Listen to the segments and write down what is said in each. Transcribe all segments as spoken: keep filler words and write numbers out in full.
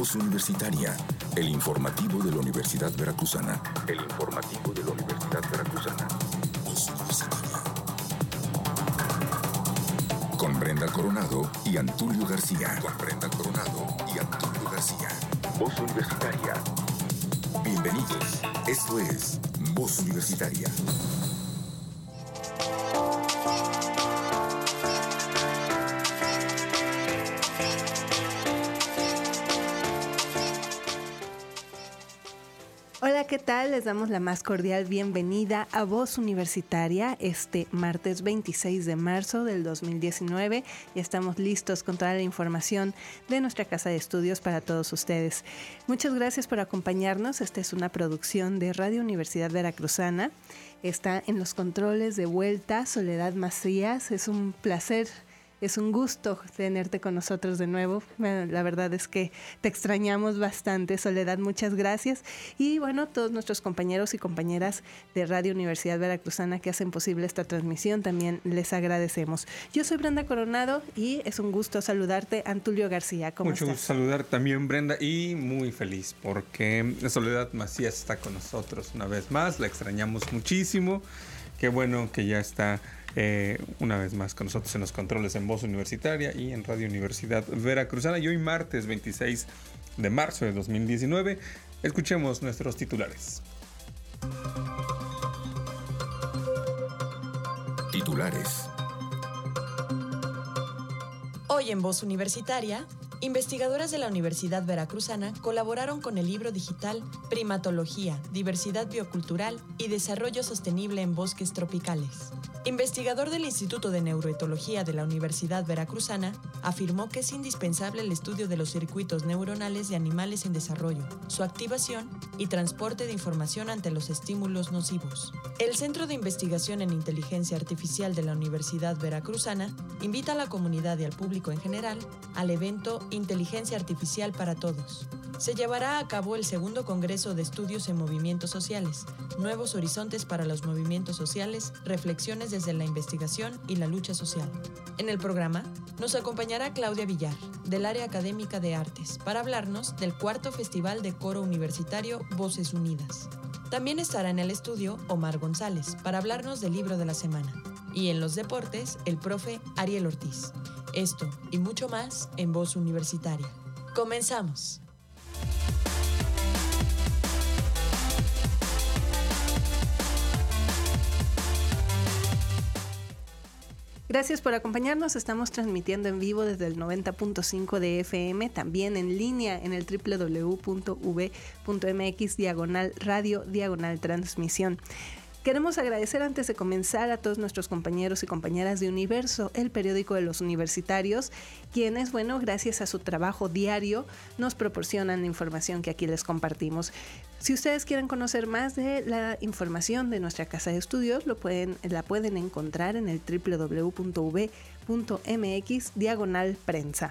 Voz Universitaria, el informativo de la Universidad Veracruzana. El informativo de la Universidad Veracruzana. Voz Universitaria. Con Brenda Coronado y Antulio García. Con Brenda Coronado y Antulio García. Voz Universitaria. Bienvenidos. Esto es Voz Universitaria. Hola, ¿qué tal? Les damos la más cordial bienvenida a Voz Universitaria este martes veintiséis de marzo del dos mil diecinueve. Ya estamos listos con toda la información de nuestra casa de estudios para todos ustedes. Muchas gracias por acompañarnos. Esta es una producción de Radio Universidad Veracruzana. Está en los controles de vuelta Soledad Macías. Es un placer. Es un gusto tenerte con nosotros de nuevo. Bueno, la verdad es que te extrañamos bastante, Soledad. Muchas gracias. Y bueno, todos nuestros compañeros y compañeras de Radio Universidad Veracruzana que hacen posible esta transmisión, también les agradecemos. Yo soy Brenda Coronado y es un gusto saludarte, Antulio García. ¿Cómo Mucho estás? gusto saludar también, Brenda, y muy feliz porque Soledad Macías está con nosotros una vez más. La extrañamos muchísimo. Qué bueno que ya está eh, una vez más con nosotros en los controles en Voz Universitaria y en Radio Universidad Veracruzana. Y hoy martes veintiséis de marzo de dos mil diecinueve, escuchemos nuestros titulares. Titulares. Hoy en Voz Universitaria, investigadoras de la Universidad Veracruzana colaboraron con el libro digital Primatología, Diversidad Biocultural y Desarrollo Sostenible en Bosques Tropicales. Investigador del Instituto de Neuroetología de la Universidad Veracruzana afirmó que es indispensable el estudio de los circuitos neuronales de animales en desarrollo, su activación y transporte de información ante los estímulos nocivos. El Centro de Investigación en Inteligencia Artificial de la Universidad Veracruzana invita a la comunidad y al público en general al evento Inteligencia Artificial para Todos. Se llevará a cabo el segundo Congreso de Estudios en Movimientos Sociales, Nuevos Horizontes para los Movimientos Sociales, Reflexiones desde la Investigación y la Lucha Social. En el programa nos acompañará Claudia Villar, del Área Académica de Artes, para hablarnos del cuarto Festival de Coro Universitario Voces Unidas. También estará en el estudio Omar González, para hablarnos del libro de la semana. Y en los deportes, el profe Ariel Ortiz. Esto y mucho más en Voz Universitaria. ¡Comenzamos! Gracias por acompañarnos. Estamos transmitiendo en vivo desde el noventa punto cinco de F M, también en línea en el doble u doble u doble u punto u v punto m x diagonal radio diagonal transmisión. Queremos agradecer antes de comenzar a todos nuestros compañeros y compañeras de Universo, el periódico de los universitarios, quienes, bueno, gracias a su trabajo diario, nos proporcionan la información que aquí les compartimos. Si ustedes quieren conocer más de la información de nuestra casa de estudios, lo pueden, la pueden encontrar en el doble u doble u doble u punto u v punto m x diagonal prensa.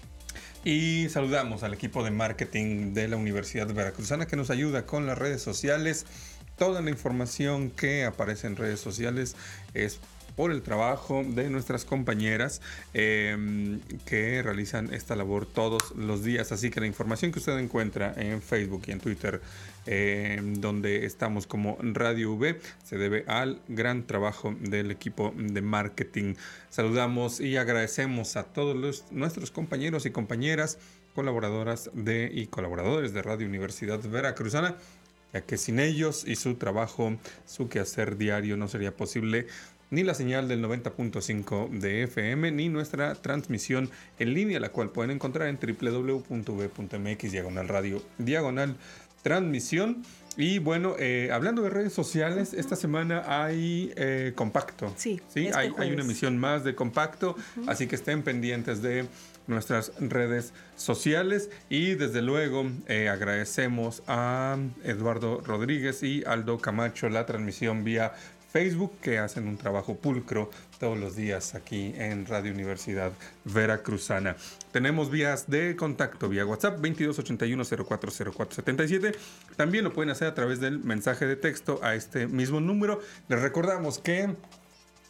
Y saludamos al equipo de marketing de la Universidad Veracruzana que nos ayuda con las redes sociales. Toda la información que aparece en redes sociales es por el trabajo de nuestras compañeras eh, que realizan esta labor todos los días. Así que la información que usted encuentra en Facebook y en Twitter, eh, donde estamos como Radio V, se debe al gran trabajo del equipo de marketing. Saludamos y agradecemos a todos los, nuestros compañeros y compañeras, colaboradoras de y colaboradores de Radio Universidad Veracruzana, ya que sin ellos y su trabajo, su quehacer diario, no sería posible ni la señal del noventa punto cinco de F M, ni nuestra transmisión en línea, la cual pueden encontrar en doble u doble u doble u punto u v punto m x diagonal radio diagonal transmisión. Y bueno, eh, hablando de redes sociales, uh-huh. esta semana hay eh, Compacto. Sí, ¿sí? Este hay, hay una emisión más de Compacto, uh-huh. así que estén pendientes de nuestras redes sociales. Y desde luego eh, agradecemos a Eduardo Rodríguez y Aldo Camacho la transmisión vía Facebook, que hacen un trabajo pulcro todos los días aquí en Radio Universidad Veracruzana. Tenemos vías de contacto vía WhatsApp veintidós ochenta y uno cero cuatro cero cuatro setenta y siete. También lo pueden hacer a través del mensaje de texto a este mismo número. Les recordamos que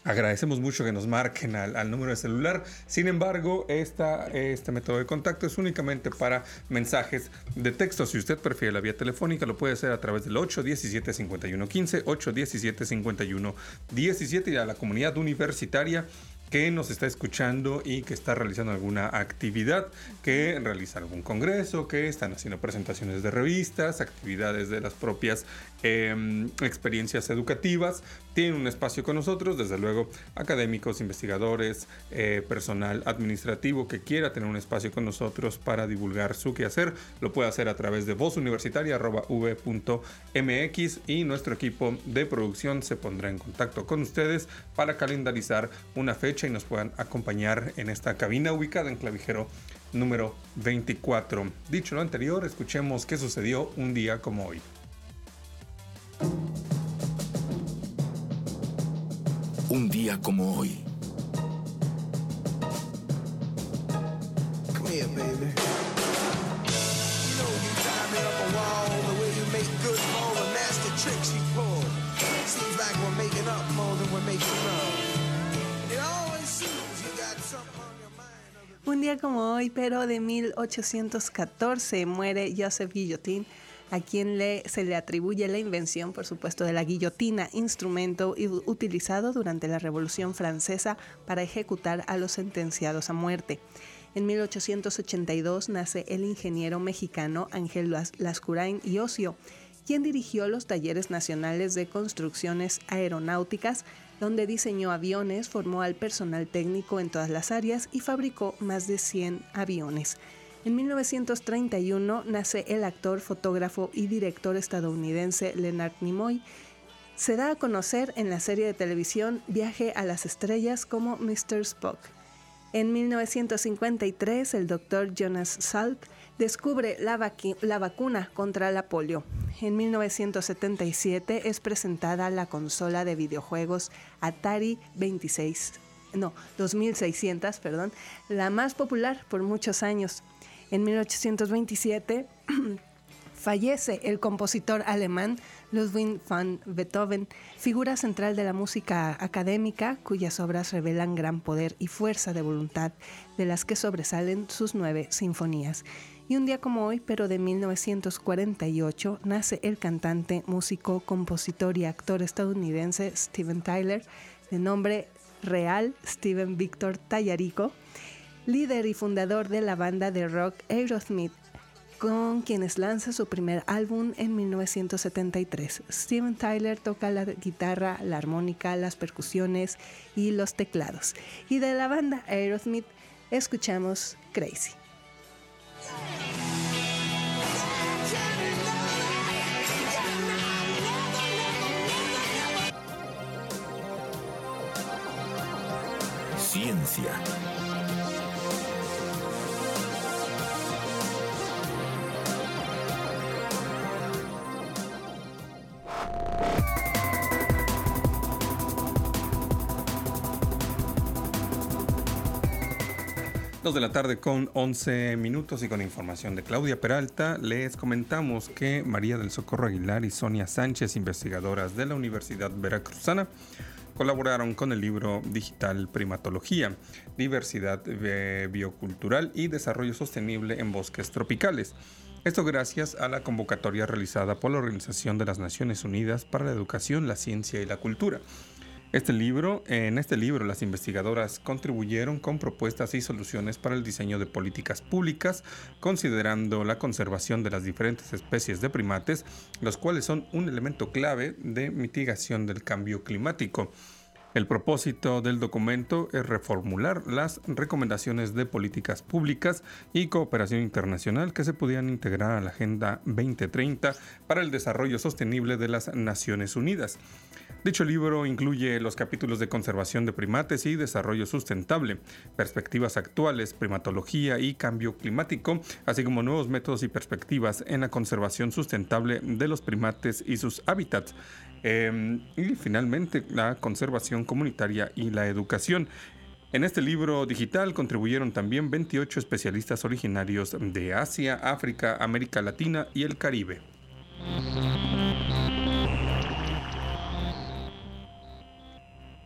Agradecemos mucho que nos marquen al, al número de celular. Sin embargo, esta, este método de contacto es únicamente para mensajes de texto. Si usted prefiere la vía telefónica, lo puede hacer a través del ocho diecisiete, cincuenta y uno quince, ocho diecisiete, cincuenta y uno diecisiete, y a la comunidad universitaria que nos está escuchando y que está realizando alguna actividad, que realiza algún congreso, que están haciendo presentaciones de revistas, actividades de las propias eh, experiencias educativas. Tienen un espacio con nosotros, desde luego académicos, investigadores, eh, personal administrativo que quiera tener un espacio con nosotros para divulgar su quehacer, lo puede hacer a través de voz universitaria arroba u v punto m x, y nuestro equipo de producción se pondrá en contacto con ustedes para calendarizar una fecha y nos puedan acompañar en esta cabina ubicada en Clavijero número veinticuatro. Dicho lo anterior, escuchemos qué sucedió un día como hoy. Un día como hoy. Come here, baby. You know you tie me up a wall, the way you make good all the nasty tricks you pull. Seems like we're making up more than we're making love. And it always seems you got something on your mind. Un día como hoy, pero de mil ochocientos catorce, muere Joseph Guillotin, a quien le, se le atribuye la invención, por supuesto, de la guillotina, instrumento utilizado durante la Revolución Francesa para ejecutar a los sentenciados a muerte. En mil ochocientos ochenta y dos nace el ingeniero mexicano Ángel Lascurain y Ocio, quien dirigió los talleres nacionales de construcciones aeronáuticas, donde diseñó aviones, formó al personal técnico en todas las áreas y fabricó más de cien aviones. En mil novecientos treinta y uno nace el actor, fotógrafo y director estadounidense Leonard Nimoy. Se da a conocer en la serie de televisión Viaje a las Estrellas como mister Spock. En mil novecientos cincuenta y tres, el doctor Jonas Salk descubre la, vacu- la vacuna contra la polio. En mil novecientos setenta y siete es presentada la consola de videojuegos Atari veintiséis, no, dos mil seiscientos, perdón, la más popular por muchos años. En mil ochocientos veintisiete fallece el compositor alemán Ludwig van Beethoven, figura central de la música académica, cuyas obras revelan gran poder y fuerza de voluntad, de las que sobresalen sus nueve sinfonías. Y un día como hoy, pero de mil novecientos cuarenta y ocho, nace el cantante, músico, compositor y actor estadounidense Steven Tyler, de nombre real Steven Victor Tallarico, líder y fundador de la banda de rock Aerosmith, con quienes lanza su primer álbum en mil novecientos setenta y tres. Steven Tyler toca la guitarra, la armónica, las percusiones y los teclados. Y de la banda Aerosmith escuchamos Crazy. Ciencia. Dos de la tarde con once minutos y con información de Claudia Peralta, les comentamos que María del Socorro Aguilar y Sonia Sánchez, investigadoras de la Universidad Veracruzana, colaboraron con el libro digital Primatología, Diversidad Biocultural y Desarrollo Sostenible en Bosques Tropicales. Esto gracias a la convocatoria realizada por la Organización de las Naciones Unidas para la Educación, la Ciencia y la Cultura. Este libro, en este libro, las investigadoras contribuyeron con propuestas y soluciones para el diseño de políticas públicas, considerando la conservación de las diferentes especies de primates, los cuales son un elemento clave de mitigación del cambio climático. El propósito del documento es reformular las recomendaciones de políticas públicas y cooperación internacional que se pudieran integrar a la Agenda veinte treinta para el desarrollo sostenible de las Naciones Unidas. Dicho libro incluye los capítulos de conservación de primates y desarrollo sustentable, perspectivas actuales, primatología y cambio climático, así como nuevos métodos y perspectivas en la conservación sustentable de los primates y sus hábitats. Eh, y finalmente, la conservación comunitaria y la educación. En este libro digital contribuyeron también veintiocho especialistas originarios de Asia, África, América Latina y el Caribe.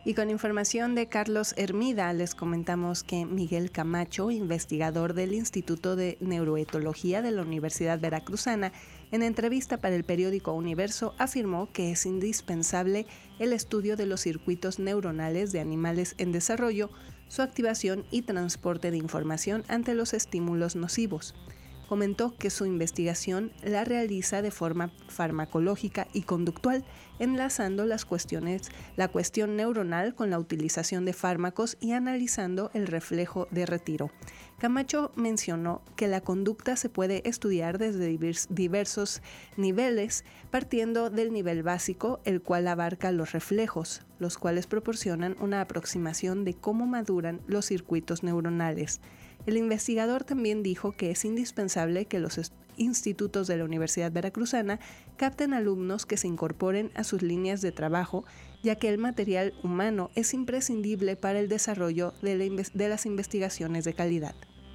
Y con información de Carlos Hermida, les comentamos que Miguel Camacho, investigador del Instituto de Neuroetología de la Universidad Veracruzana, en entrevista para el periódico Universo, afirmó que es indispensable el estudio de los circuitos neuronales de animales en desarrollo, su activación y transporte de información ante los estímulos nocivos. Comentó que su investigación la realiza de forma farmacológica y conductual, enlazando las cuestiones, la cuestión neuronal con la utilización de fármacos y analizando el reflejo de retiro. Camacho mencionó que la conducta se puede estudiar desde diversos niveles, partiendo del nivel básico, el cual abarca los reflejos, los cuales proporcionan una aproximación de cómo maduran los circuitos neuronales. El investigador también dijo que es indispensable que los institutos de la Universidad Veracruzana capten alumnos que se incorporen a sus líneas de trabajo, ya que el material humano es imprescindible para el desarrollo de, la, de las investigaciones de calidad.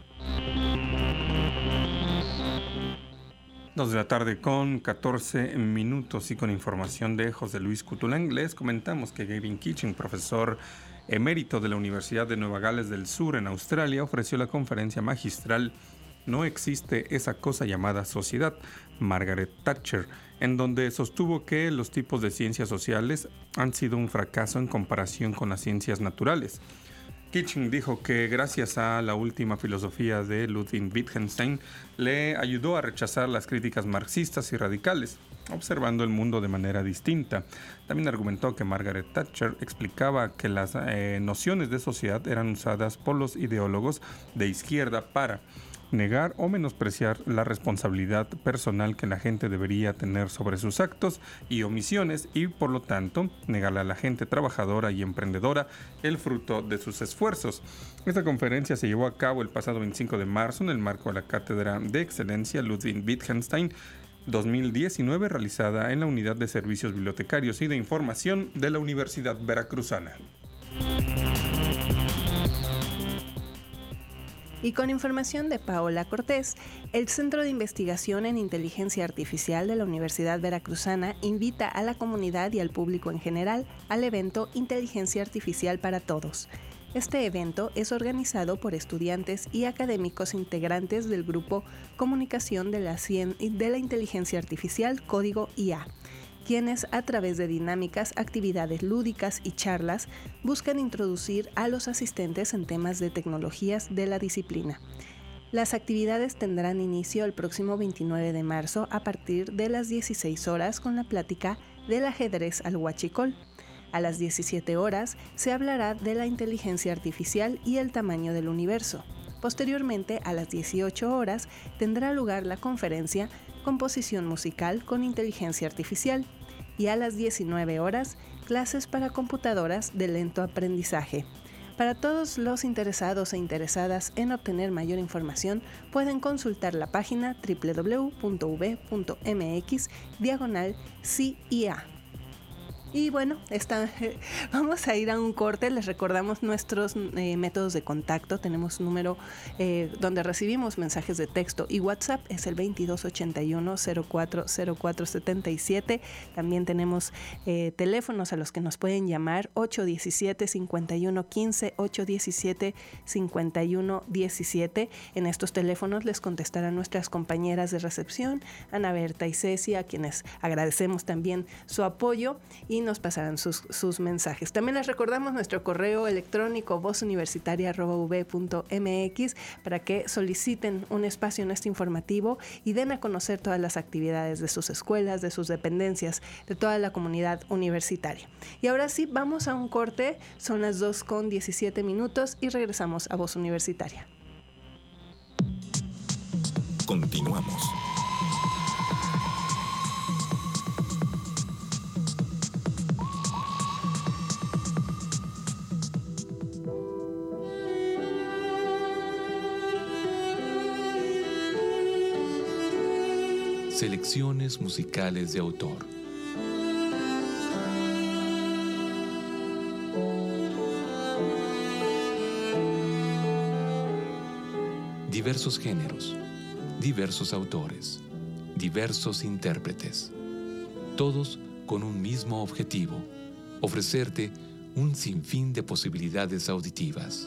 Dos de la tarde con catorce minutos y con información de José Luis Cutulán. Les comentamos que Gavin Kitching, profesor emérito de la Universidad de Nueva Gales del Sur en Australia, ofreció la conferencia magistral No existe esa cosa llamada sociedad, Margaret Thatcher, en donde sostuvo que los tipos de ciencias sociales han sido un fracaso en comparación con las ciencias naturales. Kitching dijo que gracias a la última filosofía de Ludwig Wittgenstein le ayudó a rechazar las críticas marxistas y radicales, observando el mundo de manera distinta. También argumentó que Margaret Thatcher explicaba que las eh, nociones de sociedad eran usadas por los ideólogos de izquierda para negar o menospreciar la responsabilidad personal que la gente debería tener sobre sus actos y omisiones y, por lo tanto, negarle a la gente trabajadora y emprendedora el fruto de sus esfuerzos. Esta conferencia se llevó a cabo el pasado veinticinco de marzo en el marco de la Cátedra de Excelencia Ludwig Wittgenstein dos mil diecinueve, realizada en la Unidad de Servicios Bibliotecarios y de Información de la Universidad Veracruzana. Y con información de Paola Cortés, el Centro de Investigación en Inteligencia Artificial de la Universidad Veracruzana invita a la comunidad y al público en general al evento Inteligencia Artificial para Todos. Este evento es organizado por estudiantes y académicos integrantes del grupo Comunicación de la, Cien- de la Inteligencia Artificial, Código I A, quienes a través de dinámicas, actividades lúdicas y charlas buscan introducir a los asistentes en temas de tecnologías de la disciplina. Las actividades tendrán inicio el próximo veintinueve de marzo a partir de las dieciséis horas con la plática del ajedrez al huachicol. A las diecisiete horas se hablará de la inteligencia artificial y el tamaño del universo. Posteriormente, a las dieciocho horas, tendrá lugar la conferencia Composición musical con inteligencia artificial y a las diecinueve horas, clases para computadoras de lento aprendizaje. Para todos los interesados e interesadas en obtener mayor información, pueden consultar la página doble u doble u doble u punto u v punto m x diagonal C I A. Y bueno, está, vamos a ir a un corte. Les recordamos nuestros eh, métodos de contacto. Tenemos número eh, donde recibimos mensajes de texto y WhatsApp es el veintidós ochenta y uno cero cuatro cero cuatro setenta y siete. También tenemos eh, teléfonos a los que nos pueden llamar ocho diecisiete cincuenta y uno quince, ocho diecisiete cincuenta y uno diecisiete. En estos teléfonos les contestarán nuestras compañeras de recepción, Ana Berta y Ceci, a quienes agradecemos también su apoyo y nos pasarán sus, sus mensajes. También les recordamos nuestro correo electrónico voz universitaria arroba u v punto m x para que soliciten un espacio en este informativo y den a conocer todas las actividades de sus escuelas, de sus dependencias, de toda la comunidad universitaria. Y ahora sí, vamos a un corte. Son las dos con diecisiete minutos y regresamos a Voz Universitaria. Continuamos. Selecciones musicales de autor. Diversos géneros, diversos autores, diversos intérpretes, todos con un mismo objetivo: ofrecerte un sinfín de posibilidades auditivas.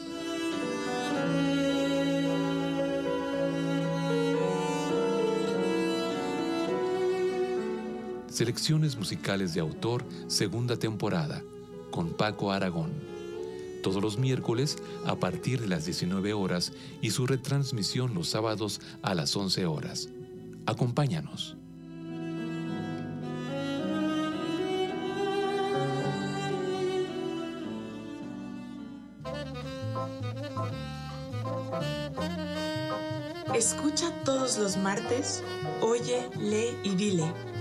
Selecciones musicales de autor, segunda temporada, con Paco Aragón. Todos los miércoles a partir de las diecinueve horas y su retransmisión los sábados a las once horas. Acompáñanos. Escucha todos los martes, Oye, Lee y Dile.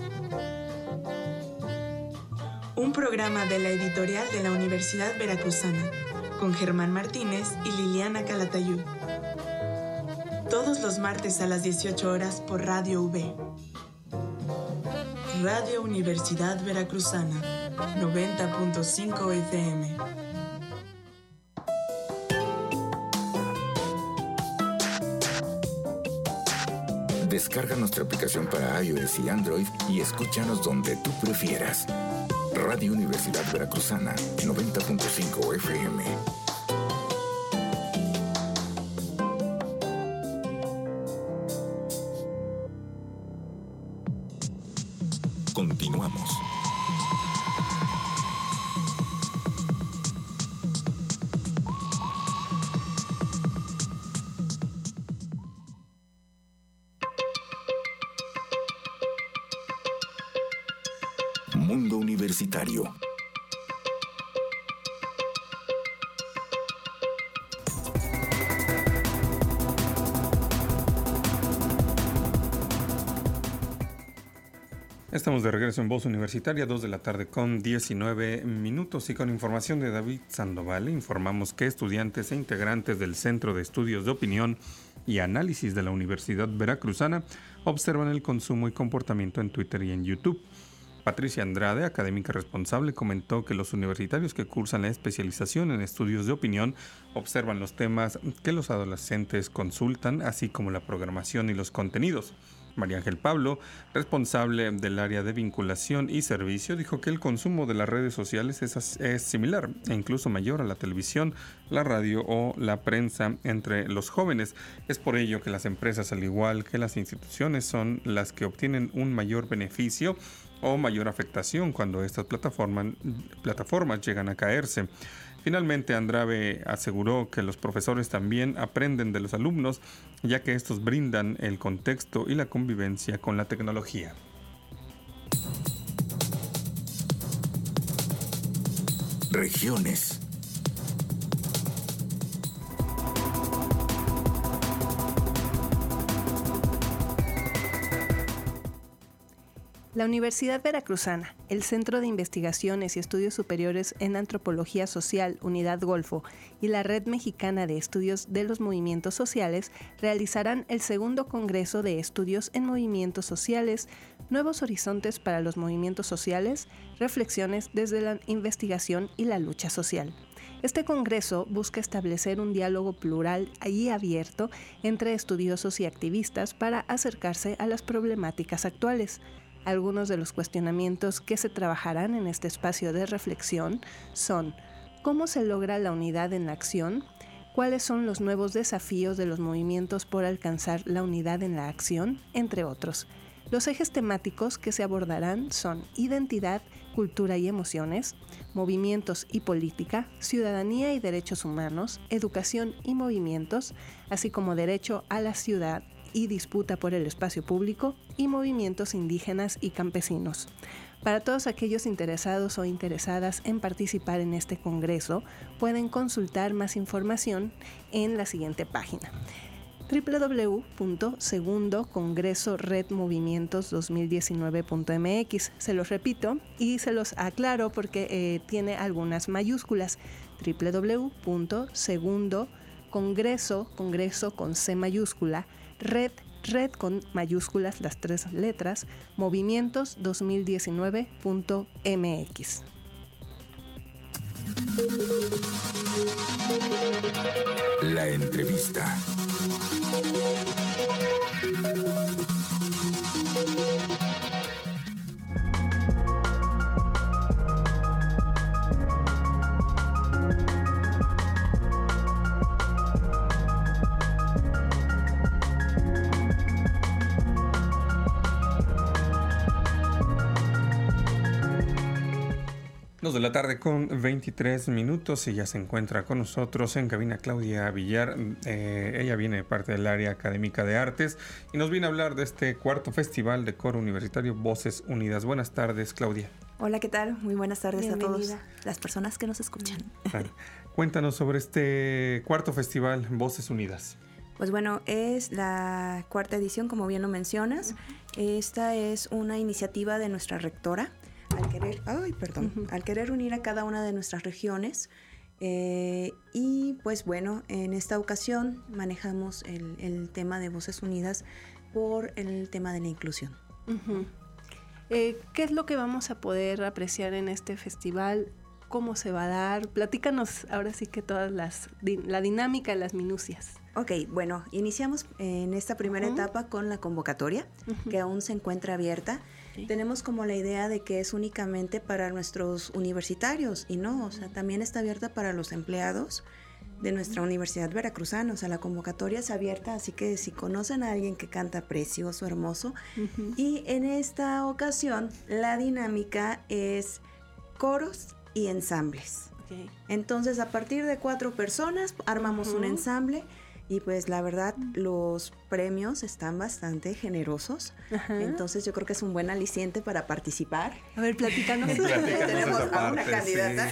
Un programa de la editorial de la Universidad Veracruzana, con Germán Martínez y Liliana Calatayud. Todos los martes a las dieciocho horas por Radio U V. Radio Universidad Veracruzana, noventa punto cinco F M. Descarga nuestra aplicación para iOS y Android y escúchanos donde tú prefieras. Radio Universidad Veracruzana, noventa punto cinco F M. Continuamos. Mundo Universitario. Estamos de regreso en Voz Universitaria, dos de la tarde con diecinueve minutos, y con información de David Sandoval informamos que estudiantes e integrantes del Centro de Estudios de Opinión y Análisis de la Universidad Veracruzana observan el consumo y comportamiento en Twitter y en YouTube. Patricia Andrade, académica responsable, comentó que los universitarios que cursan la especialización en estudios de opinión observan los temas que los adolescentes consultan, así como la programación y los contenidos. María Ángel Pablo, responsable del área de vinculación y servicio, dijo que el consumo de las redes sociales es, es similar e incluso mayor a la televisión, la radio o la prensa entre los jóvenes. Es por ello que las empresas, al igual que las instituciones, son las que obtienen un mayor beneficio o mayor afectación cuando estas plataformas, plataformas llegan a caerse. Finalmente, Andrade aseguró que los profesores también aprenden de los alumnos, ya que estos brindan el contexto y la convivencia con la tecnología. Regiones. La Universidad Veracruzana, el Centro de Investigaciones y Estudios Superiores en Antropología Social, Unidad Golfo, y la Red Mexicana de Estudios de los Movimientos Sociales realizarán el segundo Congreso de Estudios en Movimientos Sociales, Nuevos Horizontes para los Movimientos Sociales, Reflexiones desde la Investigación y la Lucha Social. Este congreso busca establecer un diálogo plural y abierto entre estudiosos y activistas para acercarse a las problemáticas actuales. Algunos de los cuestionamientos que se trabajarán en este espacio de reflexión son: ¿cómo se logra la unidad en la acción? ¿Cuáles son los nuevos desafíos de los movimientos por alcanzar la unidad en la acción? Entre otros. Los ejes temáticos que se abordarán son identidad, cultura y emociones, movimientos y política, ciudadanía y derechos humanos, educación y movimientos, así como derecho a la ciudad y disputa por el espacio público, y movimientos indígenas y campesinos. Para todos aquellos interesados o interesadas en participar en este congreso, pueden consultar más información en la siguiente página: doble u doble u doble u punto segundo congreso red movimientos dos mil diecinueve punto m x. Se los repito y se los aclaro porque eh, tiene algunas mayúsculas. doble u doble u doble u punto segundo congreso, congreso con C mayúscula, red, red con mayúsculas, las tres letras, movimientos dos mil diecinueve punto m x. La entrevista. Dos de la tarde con veintitrés minutos y ya se encuentra con nosotros en cabina Claudia Villar. Eh, ella viene de parte del área académica de artes y nos viene a hablar de este cuarto festival de coro universitario Voces Unidas. Buenas tardes, Claudia. Hola, ¿qué tal? Muy buenas tardes Bienvenida. a todos las personas que nos escuchan. Claro. Cuéntanos sobre este cuarto festival Voces Unidas. Pues bueno, es la cuarta edición, como bien lo mencionas. Esta es una iniciativa de nuestra rectora. Al querer, ay, perdón, uh-huh. al querer unir a cada una de nuestras regiones. Eh, y pues bueno, en esta ocasión manejamos el, el tema de Voces Unidas por el tema de la inclusión. Uh-huh. eh, ¿Qué es lo que vamos a poder apreciar en este festival? ¿Cómo se va a dar? Platícanos ahora sí que todas las, la dinámica, las minucias. Ok, bueno, iniciamos en esta primera uh-huh. etapa con la convocatoria, uh-huh. que aún se encuentra abierta. Sí. Tenemos como la idea de que es únicamente para nuestros universitarios y no, o sea, también está abierta para los empleados de nuestra Universidad Veracruzana. O sea, la convocatoria es abierta, así que si conocen a alguien que canta precioso, hermoso. Uh-huh. Y en esta ocasión la dinámica es coros y ensambles. Okay. Entonces, a partir de cuatro personas armamos uh-huh. un ensamble. Y pues la verdad los premios están bastante generosos. Ajá. Entonces yo creo que es un buen aliciente para participar. A ver, platícanos. Tenemos a parte, una candidata.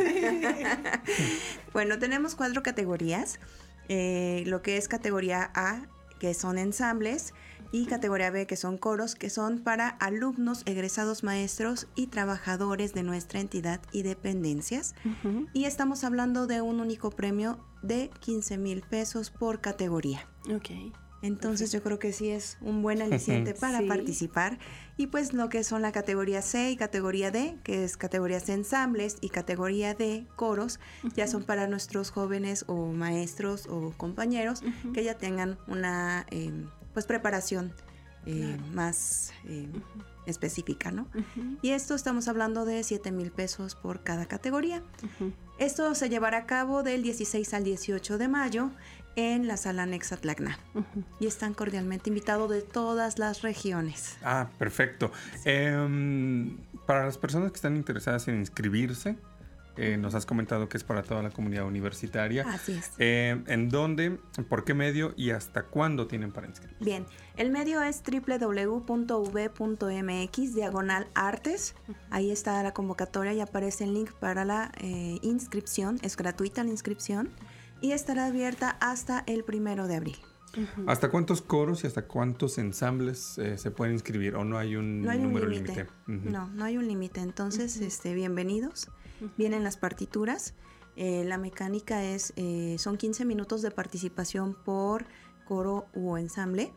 Sí. Bueno, tenemos cuatro categorías. Eh, lo que es categoría A, que son ensambles, y categoría B, que son coros, que son para alumnos, egresados maestros y trabajadores de nuestra entidad y dependencias. Uh-huh. Y estamos hablando de un único premio de quince mil pesos por categoría. Ok. Entonces Perfecto. Yo creo que sí es un buen aliciente para sí. participar. Y pues lo que son la categoría C y categoría D, que es categorías de ensambles, y categoría D, coros, uh-huh. ya son para nuestros jóvenes o maestros o compañeros uh-huh. que ya tengan una eh, pues preparación eh, claro. más eh, uh-huh. específica, ¿no? Uh-huh. Y esto estamos hablando de siete mil pesos por cada categoría. Uh-huh. Esto se llevará a cabo del dieciséis al dieciocho de mayo en la sala Nexa Tlacna. Uh-huh. Y están cordialmente invitados de todas las regiones. Ah, perfecto. Sí. Eh, para las personas que están interesadas en inscribirse, eh, nos has comentado que es para toda la comunidad universitaria. Así es. Eh, ¿En dónde, por qué medio y hasta cuándo tienen para inscribirse? Bien, el medio es doble u doble u doble u punto u ve punto eme equis diagonal artes. Uh-huh. Ahí está la convocatoria y aparece el link para la eh, inscripción. Es gratuita la inscripción y estará abierta hasta el primero de abril. Uh-huh. ¿Hasta cuántos coros y hasta cuántos ensambles eh, se pueden inscribir o no hay un no hay número un límite? Uh-huh. No, no hay un límite. Entonces, uh-huh. este, bienvenidos. Uh-huh. Vienen las partituras. Eh, la mecánica es, eh, son quince minutos de participación por coro u ensamble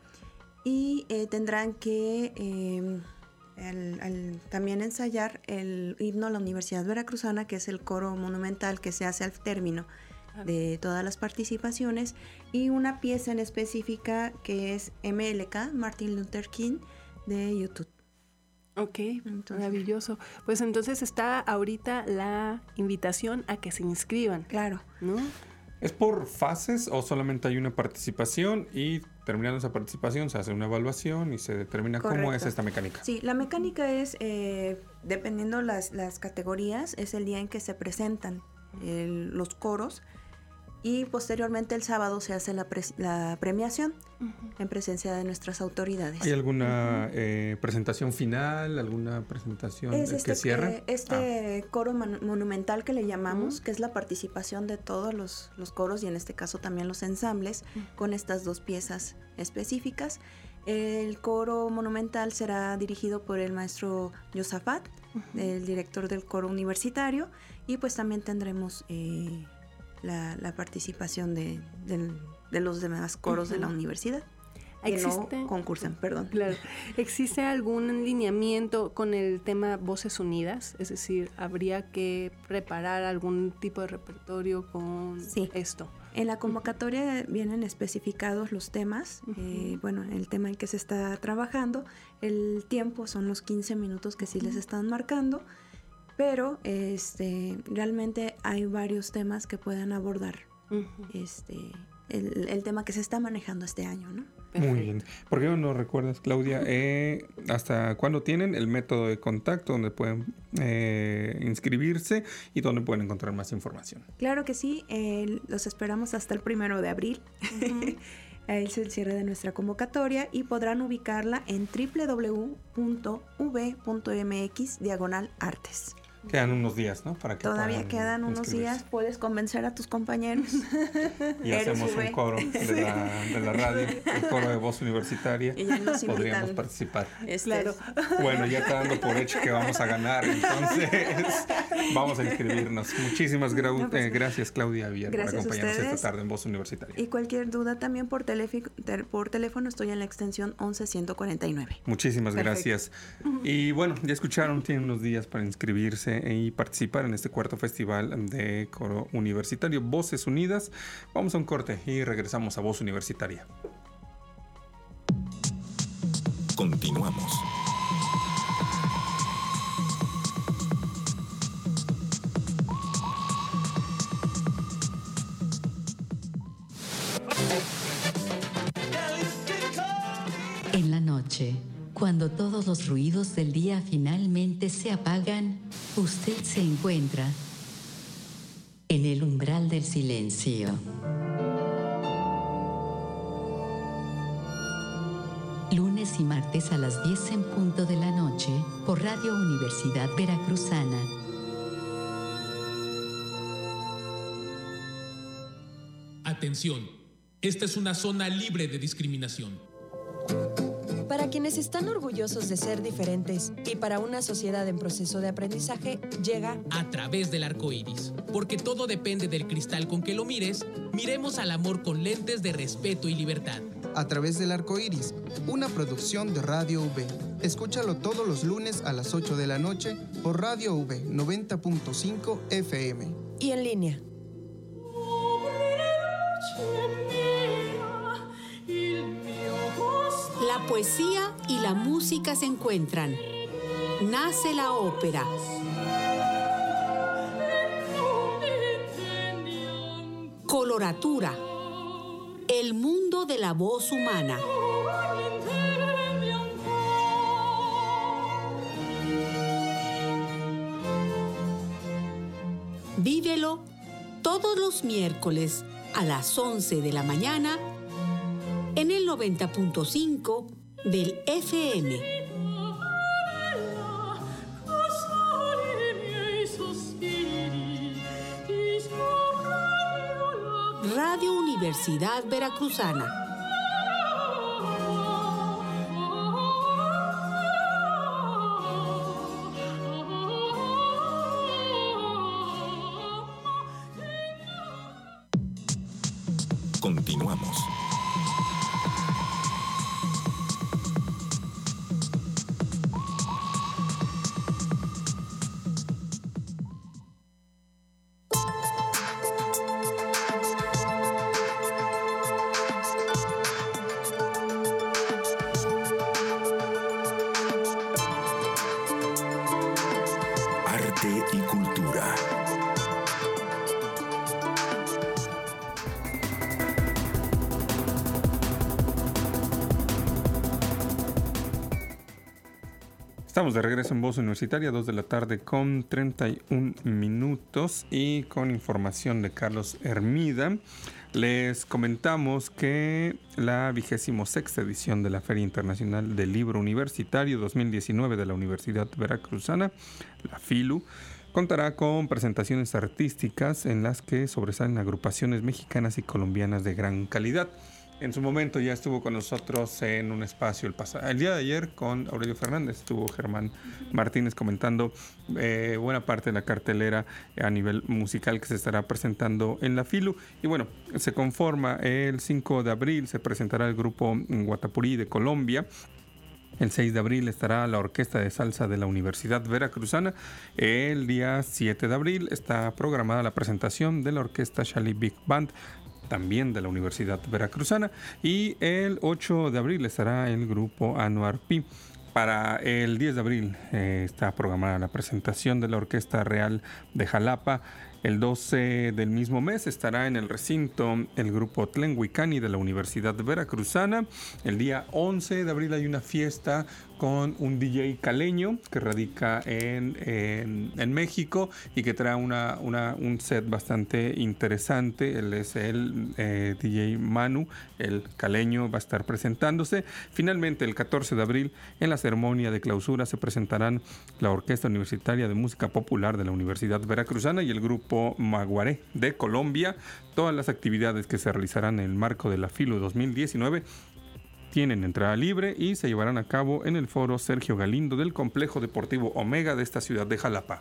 y eh, tendrán que eh, el, el, también ensayar el himno a la Universidad Veracruzana, que es el coro monumental que se hace al término de todas las participaciones, y una pieza en específica que es eme ele ka, Martin Luther King, de YouTube. Ok, entonces, maravilloso. Pues entonces está ahorita la invitación a que se inscriban. Claro. ¿No? ¿Es por fases o solamente hay una participación y terminando esa participación se hace una evaluación y se determina Correcto. Cómo es esta mecánica? Sí, la mecánica es, eh, dependiendo las, las categorías, es el día en que se presentan el, los coros. Y posteriormente el sábado se hace la, pre- la premiación uh-huh. en presencia de nuestras autoridades. ¿Hay alguna uh-huh. eh, presentación final, alguna presentación es eh, este, que cierre? Eh, este ah. coro man- monumental que le llamamos, uh-huh. que es la participación de todos los, los coros y en este caso también los ensambles uh-huh. con estas dos piezas específicas. El coro monumental será dirigido por el maestro Yosafat, uh-huh. el director del coro universitario, y pues también tendremos... Eh, La, la participación de, de, de los demás coros uh-huh. de la universidad que ¿Existe? no concursan, perdón. Claro. ¿Existe algún lineamiento con el tema Voces Unidas? Es decir, ¿habría que preparar algún tipo de repertorio con sí. esto? En la convocatoria uh-huh. vienen especificados los temas, uh-huh. eh, bueno, el tema en que se está trabajando, el tiempo son los quince minutos que sí uh-huh. les están marcando. Pero este, realmente hay varios temas que puedan abordar uh-huh. este, el, el tema que se está manejando este año, ¿no? Muy bien. ¿Por qué no nos recuerdas, Claudia, eh, hasta cuándo tienen el método de contacto donde pueden eh, inscribirse y dónde pueden encontrar más información? Claro que sí, eh, los esperamos hasta el primero de abril. Uh-huh. Es el cierre de nuestra convocatoria y podrán ubicarla en doble u doble u doble u punto u b punto m x diagonal artes. Quedan unos días, ¿no? Para que Todavía quedan unos días, puedes convencer a tus compañeros. Y hacemos un coro de la, de la radio, el coro de Voz Universitaria. Y ya nos podríamos participar. Este claro. Bueno, ya está dando por hecho que vamos a ganar, entonces vamos a inscribirnos. Muchísimas gra- no, pues, eh, gracias, Claudia Villar, por acompañarnos esta tarde en Voz Universitaria. Y cualquier duda también por, teléfico, por teléfono estoy en la extensión once ciento cuarenta y nueve. Muchísimas Perfecto. Gracias. Y bueno, ya escucharon, tienen unos días para inscribirse y participar en este cuarto festival de coro universitario Voces Unidas. Vamos a un corte y regresamos a Voz Universitaria. Continuamos. En la noche, cuando todos los ruidos del día finalmente se apagan, usted se encuentra en el umbral del silencio. Lunes y martes a las diez en punto de la noche por Radio Universidad Veracruzana. Atención, esta es una zona libre de discriminación. Para quienes están orgullosos de ser diferentes y para una sociedad en proceso de aprendizaje, llega A través del arco iris. Porque todo depende del cristal con que lo mires, miremos al amor con lentes de respeto y libertad. A través del arco iris, una producción de Radio V. Escúchalo todos los lunes a las ocho de la noche por Radio V noventa punto cinco F M. Y en línea. La poesía y la música se encuentran. Nace la ópera. Coloratura. El mundo de la voz humana. Vívelo todos los miércoles a las once de la mañana en el noventa punto cinco del F M. Radio Universidad Veracruzana. Continuamos. Arte y cultura. Estamos de regreso en Voz Universitaria, dos de la tarde con treinta y un minutos y con información de Carlos Hermida. Les comentamos que la vigésimo sexta edición de la Feria Internacional del Libro Universitario dos mil diecinueve de la Universidad Veracruzana, la FILU, contará con presentaciones artísticas en las que sobresalen agrupaciones mexicanas y colombianas de gran calidad. En su momento ya estuvo con nosotros en un espacio el, pasado, el día de ayer con Aurelio Fernández, estuvo Germán Martínez comentando eh, buena parte de la cartelera a nivel musical que se estará presentando en la FILU. Y bueno, se conforma el cinco de abril, se presentará el grupo Guatapurí de Colombia. El seis de abril estará la Orquesta de Salsa de la Universidad Veracruzana. El día siete de abril está programada la presentación de la Orquesta Shali Big Band, también de la Universidad Veracruzana, y el ocho de abril estará el grupo Anuar Pi. Para el diez de abril eh, está programada la presentación de la Orquesta Real de Jalapa, El doce del mismo mes estará en el recinto el grupo Tlenhuicani de la Universidad Veracruzana. El día once de abril hay una fiesta con un D J caleño que radica en, en, en México y que trae una, una, un set bastante interesante. Él es el eh, D J Manu, el caleño, va a estar presentándose. Finalmente, el catorce de abril, en la ceremonia de clausura se presentarán la Orquesta Universitaria de Música Popular de la Universidad Veracruzana y el grupo Maguaré de Colombia. Todas las actividades que se realizarán en el marco de la Filo dos mil diecinueve tienen entrada libre y se llevarán a cabo en el foro Sergio Galindo del Complejo Deportivo Omega de esta ciudad de Jalapa.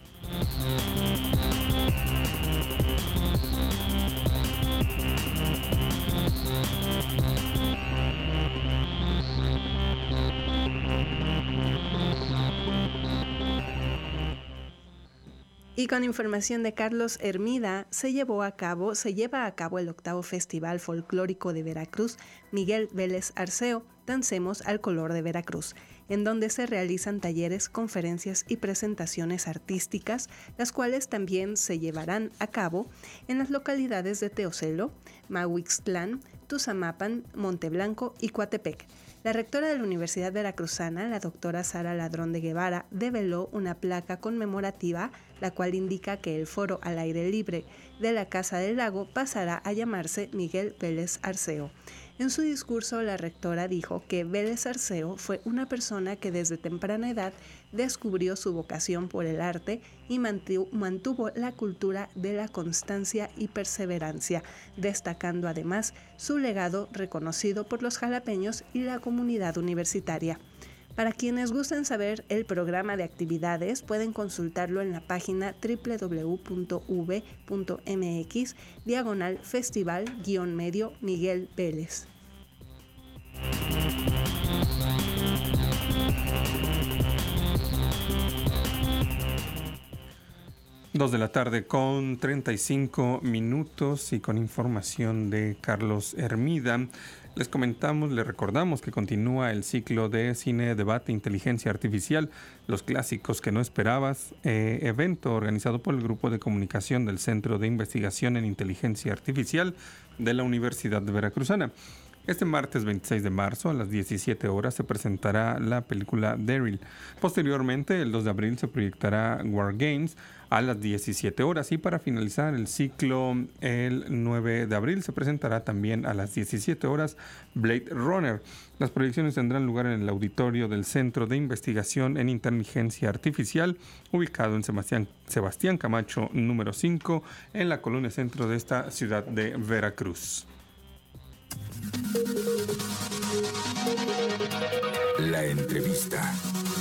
Y con información de Carlos Hermida, se llevó a cabo, se lleva a cabo el octavo Festival Folclórico de Veracruz, Miguel Vélez Arceo, Dancemos al Color de Veracruz, en donde se realizan talleres, conferencias y presentaciones artísticas, las cuales también se llevarán a cabo en las localidades de Teocelo, Mahuixtlán, Tuzamapan, Monteblanco y Coatepec. La rectora de la Universidad Veracruzana, la doctora Sara Ladrón de Guevara, develó una placa conmemorativa, la cual indica que el foro al aire libre de la Casa del Lago pasará a llamarse Miguel Vélez Arceo. En su discurso, la rectora dijo que Vélez Arceo fue una persona que desde temprana edad descubrió su vocación por el arte y mantuvo la cultura de la constancia y perseverancia, destacando además su legado reconocido por los jalapeños y la comunidad universitaria. Para quienes gusten saber el programa de actividades, pueden consultarlo en la página doble u doble u doble u punto u v punto m x diagonal festival guión medio Miguel Vélez. Dos de la tarde con treinta y cinco minutos y con información de Carlos Hermida. Les comentamos, les recordamos que continúa el ciclo de Cine, Debate, Inteligencia Artificial, los clásicos que no esperabas, eh, evento organizado por el Grupo de Comunicación del Centro de Investigación en Inteligencia Artificial de la Universidad Veracruzana. Este martes veintiséis de marzo a las diecisiete horas se presentará la película Daryl. Posteriormente, el dos de abril se proyectará War Games a las diecisiete horas y para finalizar el ciclo el nueve de abril se presentará también a las diecisiete horas Blade Runner. Las proyecciones tendrán lugar en el auditorio del Centro de Investigación en Inteligencia Artificial, ubicado en Sebastián, Sebastián Camacho número cinco, en la colonia centro de esta ciudad de Veracruz. La entrevista.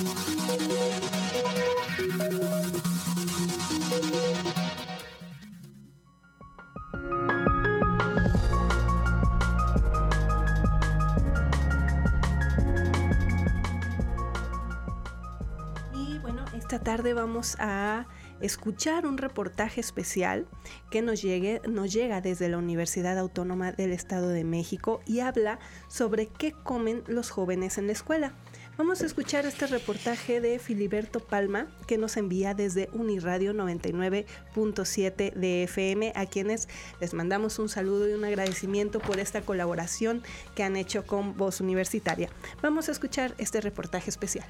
Y bueno, esta tarde vamos a escuchar un reportaje especial que nos, llegue, nos llega desde la Universidad Autónoma del Estado de México y habla sobre qué comen los jóvenes en la escuela. Vamos a escuchar este reportaje de Filiberto Palma que nos envía desde Uniradio noventa y nueve punto siete de F M, a quienes les mandamos un saludo y un agradecimiento por esta colaboración que han hecho con Voz Universitaria. Vamos a escuchar este reportaje especial.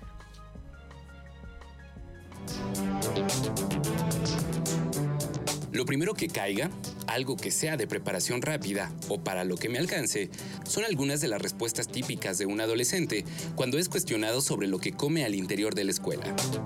Lo primero que caiga, algo que sea de preparación rápida o para lo que me alcance, son algunas de las respuestas típicas de un adolescente cuando es cuestionado sobre lo que come al interior de la escuela.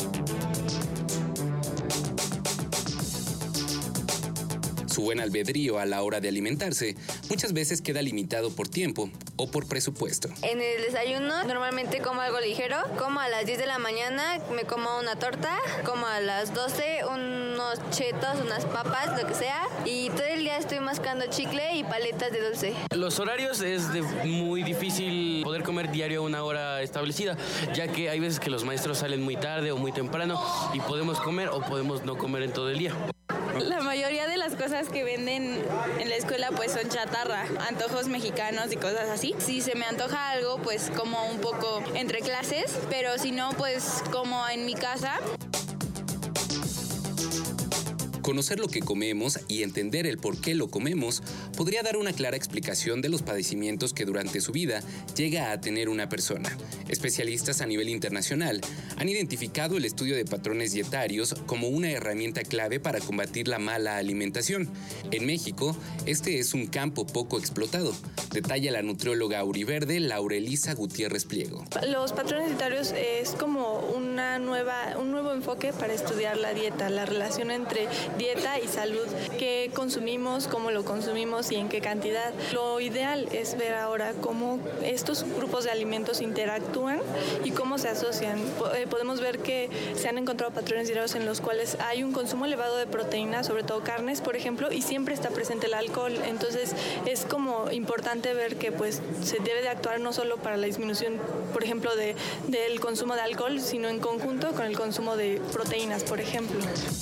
Su buen albedrío a la hora de alimentarse muchas veces queda limitado por tiempo o por presupuesto. En el desayuno normalmente como algo ligero, como a las diez de la mañana me como una torta, como a las doce unos chetos, unas papas, lo que sea, y todo el día estoy mascando chicle y paletas de dulce. Los horarios es de muy difícil poder comer diario a una hora establecida, ya que hay veces que los maestros salen muy tarde o muy temprano y podemos comer o podemos no comer en todo el día. La mayoría de las cosas que venden en la escuela pues son chatarra, antojos mexicanos y cosas así. Si se me antoja algo, pues como un poco entre clases, pero si no, pues como en mi casa. Conocer lo que comemos y entender el por qué lo comemos podría dar una clara explicación de los padecimientos que durante su vida llega a tener una persona. Especialistas a nivel internacional han identificado el estudio de patrones dietarios como una herramienta clave para combatir la mala alimentación. En México, este es un campo poco explotado, detalla la nutrióloga auriverde Laura Elisa Gutiérrez Pliego. Los patrones dietarios es como una nueva, un nuevo enfoque para estudiar la dieta, la relación entre dieta y salud, qué consumimos, cómo lo consumimos y en qué cantidad. Lo ideal es ver ahora cómo estos grupos de alimentos interactúan y cómo se asocian. Podemos ver que se han encontrado patrones dietarios en los cuales hay un consumo elevado de proteínas, sobre todo carnes, por ejemplo, y siempre está presente el alcohol. Entonces es como importante ver que pues se debe de actuar no solo para la disminución, por ejemplo, de, del consumo de alcohol, sino en conjunto con el consumo de proteínas, por ejemplo.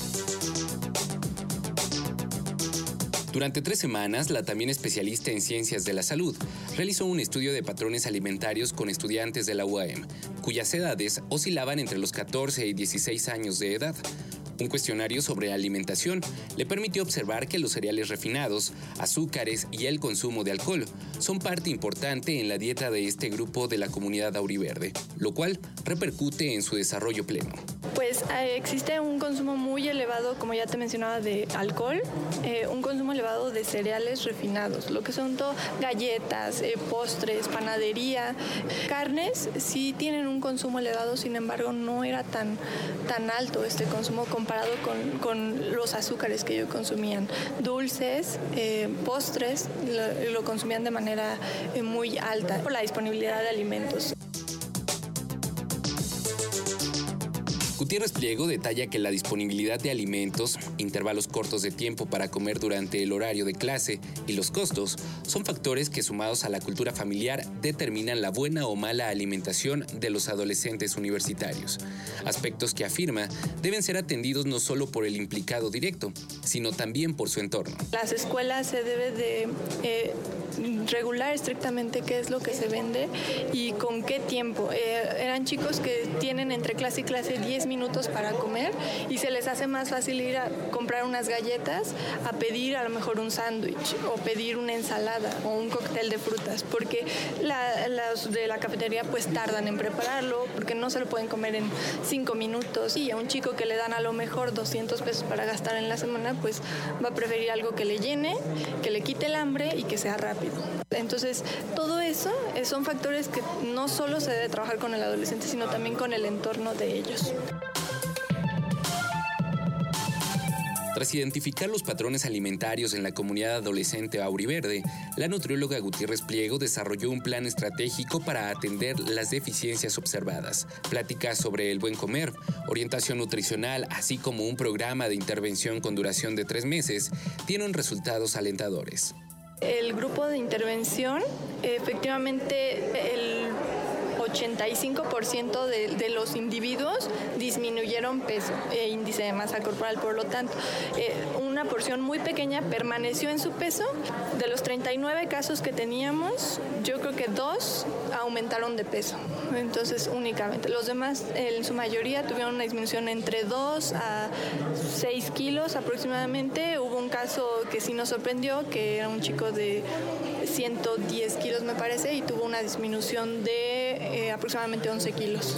Durante tres semanas, la también especialista en ciencias de la salud realizó un estudio de patrones alimentarios con estudiantes de la U A M, cuyas edades oscilaban entre los catorce y dieciséis años de edad. Un cuestionario sobre alimentación le permitió observar que los cereales refinados, azúcares y el consumo de alcohol son parte importante en la dieta de este grupo de la comunidad auriverde, lo cual repercute en su desarrollo pleno. Pues eh, existe un consumo muy elevado, como ya te mencionaba, de alcohol, eh, un consumo elevado de cereales refinados, lo que son todo galletas, eh, postres, panadería. Carnes sí tienen un consumo elevado, sin embargo no era tan, tan alto este consumo comparado con, con los azúcares que ellos consumían. Dulces, eh, postres, lo, lo consumían de manera eh, muy alta por la disponibilidad de alimentos. Gutiérrez Pliego detalla que la disponibilidad de alimentos, intervalos cortos de tiempo para comer durante el horario de clase y los costos son factores que, sumados a la cultura familiar, determinan la buena o mala alimentación de los adolescentes universitarios. Aspectos que afirma deben ser atendidos no solo por el implicado directo, sino también por su entorno. Las escuelas se debe de eh, regular estrictamente qué es lo que se vende y con qué tiempo. Eh, eran chicos que tienen entre clase y clase diez minutos para comer y se les hace más fácil ir a comprar unas galletas a pedir a lo mejor un sándwich o pedir una ensalada o un cóctel de frutas, porque la, los de la cafetería pues tardan en prepararlo, porque no se lo pueden comer en cinco minutos, y a un chico que le dan a lo mejor doscientos pesos para gastar en la semana, pues va a preferir algo que le llene, que le quite el hambre y que sea rápido. Entonces todo eso son factores que no solo se debe trabajar con el adolescente, sino también con el entorno de ellos. Tras identificar los patrones alimentarios en la comunidad adolescente auriverde, la nutrióloga Gutiérrez Pliego desarrolló un plan estratégico para atender las deficiencias observadas. Pláticas sobre el buen comer, orientación nutricional, así como un programa de intervención con duración de tres meses, tienen resultados alentadores. El grupo de intervención, efectivamente, el ochenta y cinco por ciento de, de los individuos disminuyeron peso e índice de masa corporal. Por lo tanto, eh, una porción muy pequeña permaneció en su peso. De los treinta y nueve casos que teníamos, yo creo que dos aumentaron de peso. Entonces, únicamente. Los demás, en su mayoría, tuvieron una disminución entre dos a seis kilos aproximadamente. Hubo un caso que sí nos sorprendió, que era un chico de ciento diez kilos, me parece, y tuvo una disminución de eh, aproximadamente once kilos.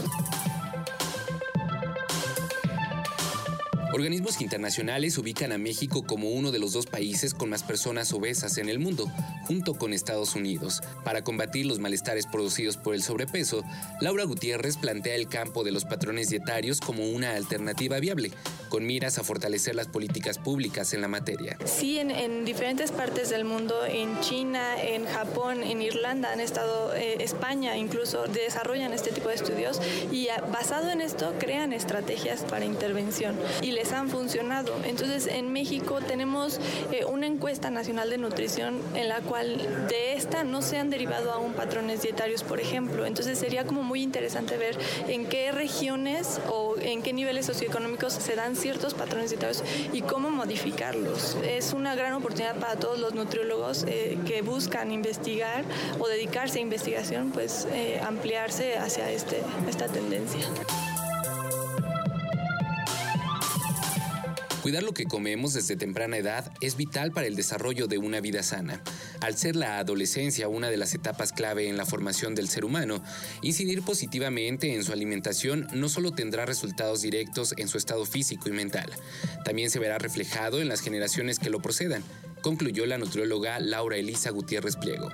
Organismos internacionales ubican a México como uno de los dos países con más personas obesas en el mundo, junto con Estados Unidos. Para combatir los malestares producidos por el sobrepeso, Laura Gutiérrez plantea el campo de los patrones dietarios como una alternativa viable, con miras a fortalecer las políticas públicas en la materia. Sí, en, en diferentes partes del mundo, en China, en Japón, en Irlanda, han estado, eh, España incluso, desarrollan este tipo de estudios y a, basado en esto crean estrategias para intervención y les han funcionado. Entonces, en México tenemos eh, una encuesta nacional de nutrición en la cual de esta no se han derivado aún patrones dietarios, por ejemplo. Entonces, sería como muy interesante ver en qué regiones o en qué niveles socioeconómicos se dan ciertos patrones dietarios y cómo modificarlos. Es una gran oportunidad para todos los nutriólogos eh, que buscan investigar o dedicarse a investigación, pues eh, ampliarse hacia este, esta tendencia. Cuidar lo que comemos desde temprana edad es vital para el desarrollo de una vida sana. Al ser la adolescencia una de las etapas clave en la formación del ser humano, incidir positivamente en su alimentación no solo tendrá resultados directos en su estado físico y mental, también se verá reflejado en las generaciones que lo procedan, concluyó la nutrióloga Laura Elisa Gutiérrez Pliego.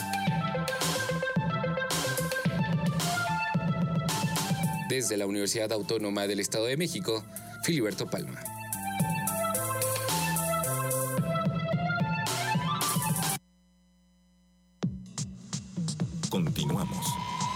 Desde la Universidad Autónoma del Estado de México, Filiberto Palma. Continuamos.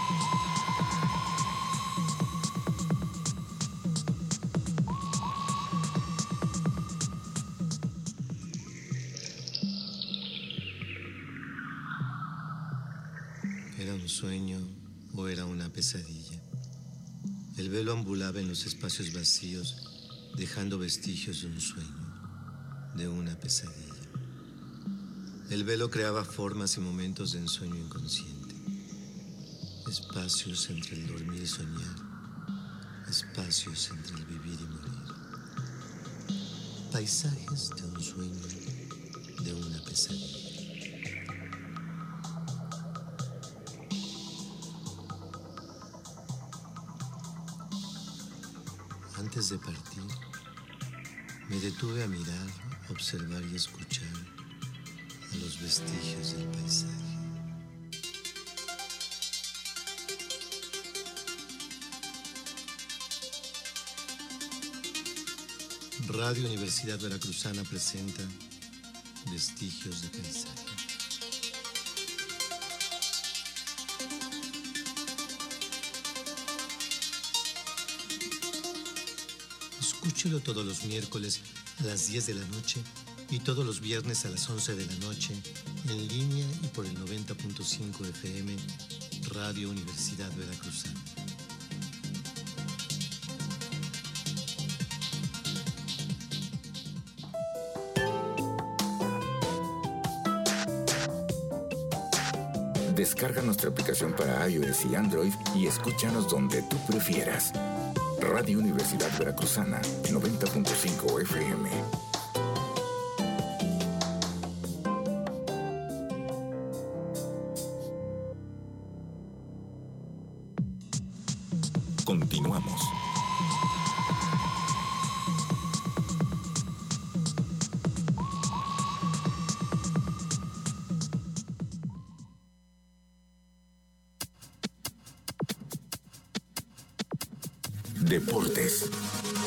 ¿Era un sueño o era una pesadilla? El velo ambulaba en los espacios vacíos, dejando vestigios de un sueño, de una pesadilla. El velo creaba formas y momentos de ensueño inconsciente. Espacios entre el dormir y soñar, espacios entre el vivir y morir. Paisajes de un sueño, de una pesadilla. Antes de partir, me detuve a mirar, observar y escuchar a los vestigios del paisaje. Radio Universidad Veracruzana presenta Vestigios de Paisaje. Escúchelo todos los miércoles a las diez de la noche y todos los viernes a las once de la noche en línea y por el noventa punto cinco F M Radio Universidad Veracruzana. Descarga nuestra aplicación para iOS y Android y escúchanos donde tú prefieras. Radio Universidad Veracruzana, noventa punto cinco F M. Continuamos. Deportes.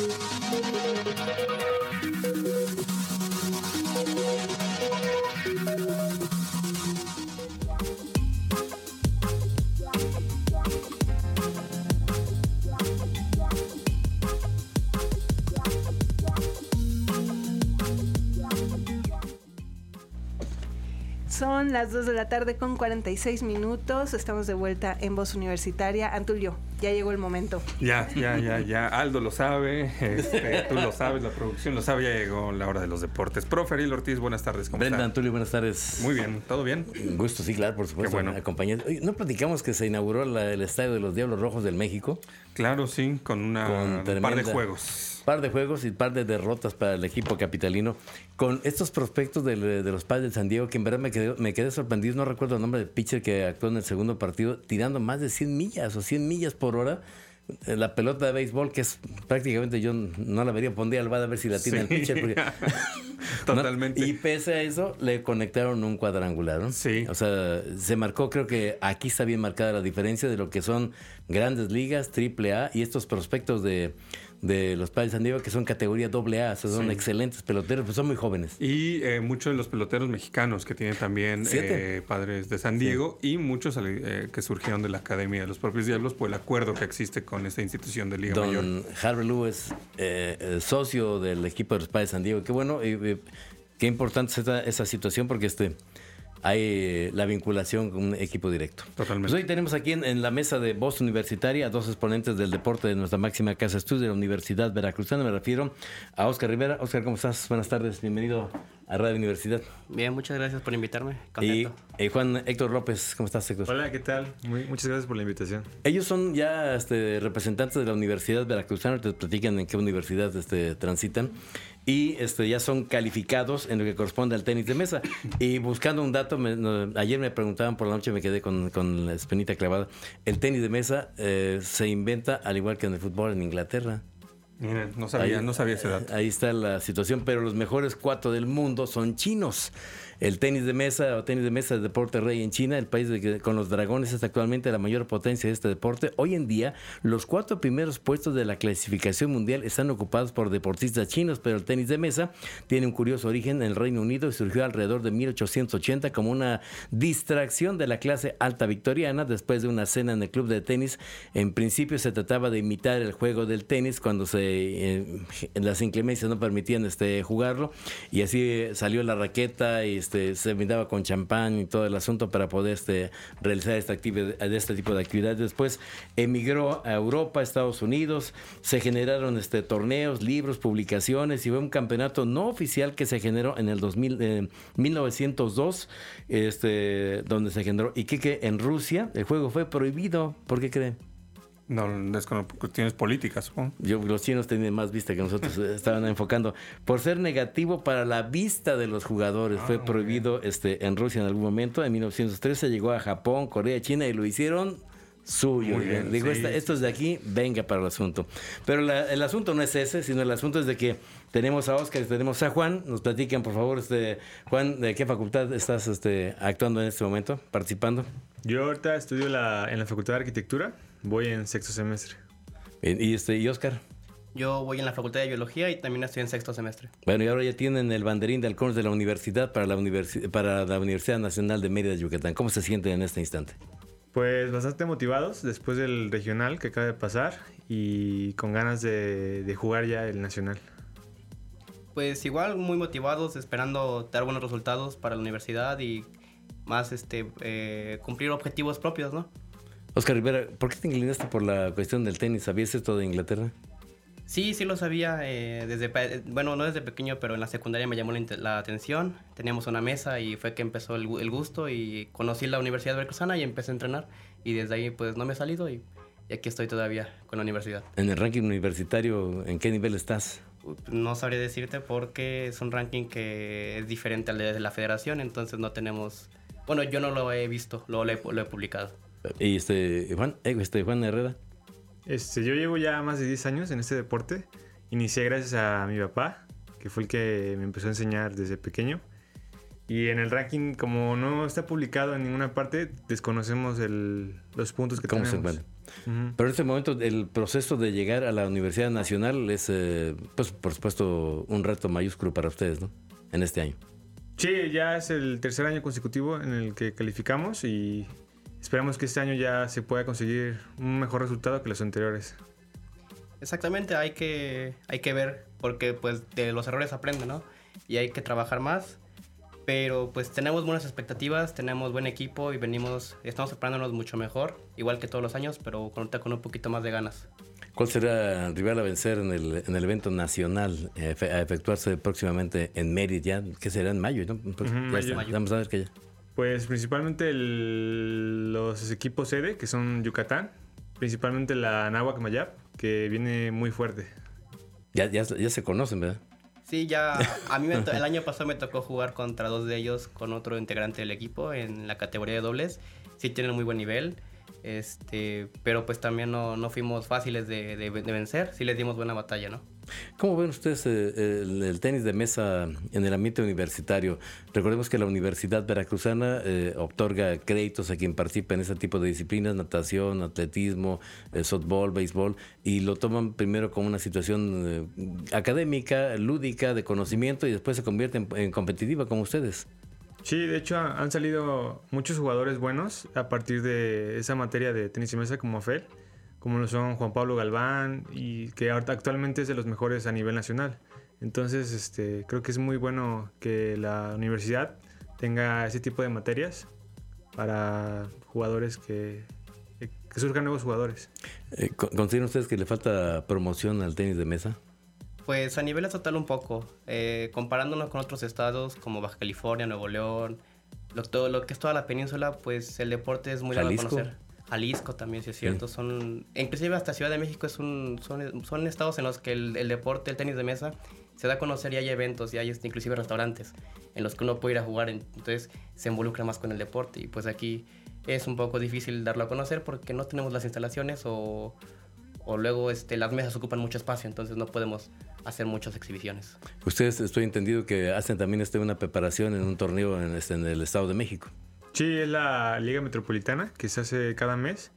Son las dos de la tarde con cuarenta y seis minutos. Estamos de vuelta en Voz Universitaria. Antulio, ya llegó el momento. Ya, ya, ya, ya. Aldo lo sabe, este, tú lo sabes, la producción lo sabe, ya llegó la hora de los deportes. Profe Ariel Ortiz, buenas tardes. ¿Cómo Brenda, está? Antulio, buenas tardes. Muy bien, ¿todo bien? Un gusto, sí, claro, por supuesto. Qué bueno. Acompañado. Oye, ¿no platicamos que se inauguró la, el estadio de los Diablos Rojos del México? Claro, sí, con una, Con un par de tremenda- juegos. Par de juegos y par de derrotas para el equipo capitalino. Con estos prospectos del- de, los Padres de San Diego, que en verdad me quedé, me quedé sorprendido. No recuerdo el nombre del pitcher que actuó en el segundo partido, tirando más de cien millas o cien millas por hora. Eh, La pelota de béisbol, que es prácticamente yo no la vería, pondría al bar a ver si la tiene Sí. el pitcher. Porque, Totalmente. ¿no? Y pese a eso, le conectaron un cuadrangular, ¿no? Sí. O sea, se marcó, creo que aquí está bien marcada la diferencia de lo que son grandes ligas, triple A, y estos prospectos de, de los Padres de San Diego, que son categoría doble A, o sea, son Sí. excelentes peloteros, pues son muy jóvenes. Y eh, muchos de los peloteros mexicanos que tienen también Siete. eh, Padres de San Diego y muchos eh, que surgieron de la Academia de los propios Diablos por el acuerdo que existe con esta institución de Liga Mayor. Don Harvey Lewis, eh, eh, socio del equipo de los Padres de San Diego. Qué bueno, y eh, qué importante es esta, esa situación, porque este hay eh, la vinculación con un equipo directo. Totalmente. Pues hoy tenemos aquí en, en la mesa de Voz Universitaria a dos exponentes del deporte de nuestra máxima casa de estudios de la Universidad Veracruzana. Me refiero a Oscar Rivera. Oscar, ¿cómo estás? Buenas tardes, bienvenido a Radio Universidad. Bien, muchas gracias por invitarme. Y Contento. eh, Juan Héctor López, ¿cómo estás, Héctor? Hola, ¿qué tal? Muy, muchas gracias por la invitación. Ellos son ya este, representantes de la Universidad Veracruzana, te platican en qué universidad este, transitan, y este, ya son calificados en lo que corresponde al tenis de mesa. Y buscando un dato, me, no, ayer me preguntaban por la noche, me quedé con, con la espinita clavada. El tenis de mesa eh, se inventa, al igual que en el fútbol, en Inglaterra. Miren, no sabía, ahí, no sabía ese dato. Ahí está la situación, pero los mejores cuatro del mundo son chinos. El tenis de mesa o tenis de mesa de deporte rey en China, el país de que, con los dragones es actualmente la mayor potencia de este deporte. Hoy en día, los cuatro primeros puestos de la clasificación mundial están ocupados por deportistas chinos, pero el tenis de mesa tiene un curioso origen en el Reino Unido y surgió alrededor de mil ochocientos ochenta como una distracción de la clase alta victoriana después de una cena en el club de tenis. En principio se trataba de imitar el juego del tenis cuando se, eh, las inclemencias no permitían este, jugarlo, y así salió la raqueta y Este, se brindaba con champán y todo el asunto para poder este, realizar esta actividad, este tipo de actividades. Después emigró a Europa, Estados Unidos, se generaron este, torneos, libros, publicaciones, y fue un campeonato no oficial que se generó en el dos mil, eh, mil novecientos dos, este, donde se generó, y que, que en Rusia el juego fue prohibido. ¿Por qué creen? No, es con cuestiones políticas, supongo. Yo, los chinos tienen más vista que nosotros, estaban enfocando. Por ser negativo para la vista de los jugadores, ah, fue prohibido este, en Rusia en algún momento. En mil novecientos trece llegó a Japón, Corea, China, y lo hicieron suyo. Muy bien, Digo, sí, esta, esto es de aquí, venga para el asunto. Pero la, el asunto no es ese, sino el asunto es de que tenemos a Oscar y tenemos a Juan. Nos platican, por favor, este, Juan, ¿de qué facultad estás este, actuando en este momento, participando? Yo ahorita estudio la, en la Facultad de Arquitectura. Voy en sexto semestre. ¿Y, este, y Oscar? Yo voy en la Facultad de Biología y también estoy en sexto semestre. Bueno, y ahora ya tienen el banderín de halcones de la universidad para la, universi- para la Universidad Nacional de Mérida, Yucatán. ¿Cómo se sienten en este instante? Pues bastante motivados después del regional que acaba de pasar y con ganas de, de jugar ya el nacional. Pues igual muy motivados, esperando dar buenos resultados para la universidad y más este eh, cumplir objetivos propios, ¿no? Oscar Rivera, ¿por qué te inclinaste por la cuestión del tenis? ¿Sabías esto de Inglaterra? Sí, sí lo sabía, eh, desde, bueno, no desde pequeño, pero en la secundaria me llamó la, la atención. Teníamos una mesa y fue que empezó el, el gusto, y conocí la Universidad Veracruzana y empecé a entrenar, y desde ahí pues no me he salido y, y aquí estoy todavía con la universidad. En el ranking universitario, ¿en qué nivel estás? No sabría decirte porque es un ranking que es diferente al de la federación, entonces no tenemos, bueno, yo no lo he visto, lo, lo, he, lo he publicado. ¿Y este Juan, este Juan Herrera? Este, yo llevo ya más de diez años en este deporte. Inicié gracias a mi papá, que fue el que me empezó a enseñar desde pequeño. Y en el ranking, como no está publicado en ninguna parte, desconocemos el, los puntos que ¿Cómo tenemos. se encuentra? Uh-huh. Pero en este momento el proceso de llegar a la Universidad Nacional es, eh, pues, por supuesto, un reto mayúsculo para ustedes, ¿no? En este año. Sí, ya es el tercer año consecutivo en el que calificamos y esperamos que este año ya se pueda conseguir un mejor resultado que los anteriores. Exactamente, hay que, hay que ver, porque pues de los errores aprende, ¿no? Y hay que trabajar más, pero pues tenemos buenas expectativas, tenemos buen equipo y venimos, estamos preparándonos mucho mejor, igual que todos los años, pero con, con un poquito más de ganas. ¿Cuál será el rival a vencer en el, en el evento nacional eh, a efectuarse próximamente en Mérida? Ya, ¿qué será? En mayo, ¿no? Pues, Uh-huh, ya mayo. está. Vamos a ver qué ya. Pues principalmente el, los equipos sede, que son Yucatán, principalmente la Anáhuac Mayap, que viene muy fuerte. Ya, ya, ya se conocen, ¿verdad? Sí, ya a mí me to- el año pasado me tocó jugar contra dos de ellos con otro integrante del equipo en la categoría de dobles. Sí tienen muy buen nivel, este, pero pues también no, no fuimos fáciles de, de, de vencer, sí les dimos buena batalla, ¿no? ¿Cómo ven ustedes eh, el, el tenis de mesa en el ambiente universitario? Recordemos que la Universidad Veracruzana eh, otorga créditos a quien participa en ese tipo de disciplinas, natación, atletismo, eh, softball, béisbol, y lo toman primero como una situación eh, académica, lúdica, de conocimiento, y después se convierte en, en competitiva como ustedes. Sí, de hecho han salido muchos jugadores buenos a partir de esa materia de tenis de mesa como Fel, como lo son Juan Pablo Galván, y que ahorita actualmente es de los mejores a nivel nacional. Entonces, este, creo que es muy bueno que la universidad tenga ese tipo de materias para jugadores que, que surjan nuevos jugadores. Eh, ¿Consideran ustedes que le falta promoción al tenis de mesa? Pues a nivel estatal un poco, eh, comparándonos con otros estados como Baja California, Nuevo León, lo, todo lo que es toda la península, pues el deporte es muy dado a conocer. Jalisco también, sí es cierto. Sí. Son, inclusive hasta Ciudad de México es un, son, son estados en los que el, el deporte, el tenis de mesa, se da a conocer y hay eventos y hay inclusive restaurantes en los que uno puede ir a jugar, entonces se involucra más con el deporte y pues aquí es un poco difícil darlo a conocer porque no tenemos las instalaciones o, o luego este, las mesas ocupan mucho espacio, entonces no podemos hacer muchas exhibiciones. Ustedes, estoy entendido que hacen también este, una preparación en un torneo en, este, en el Estado de México. Sí, es la Liga Metropolitana que se hace cada mes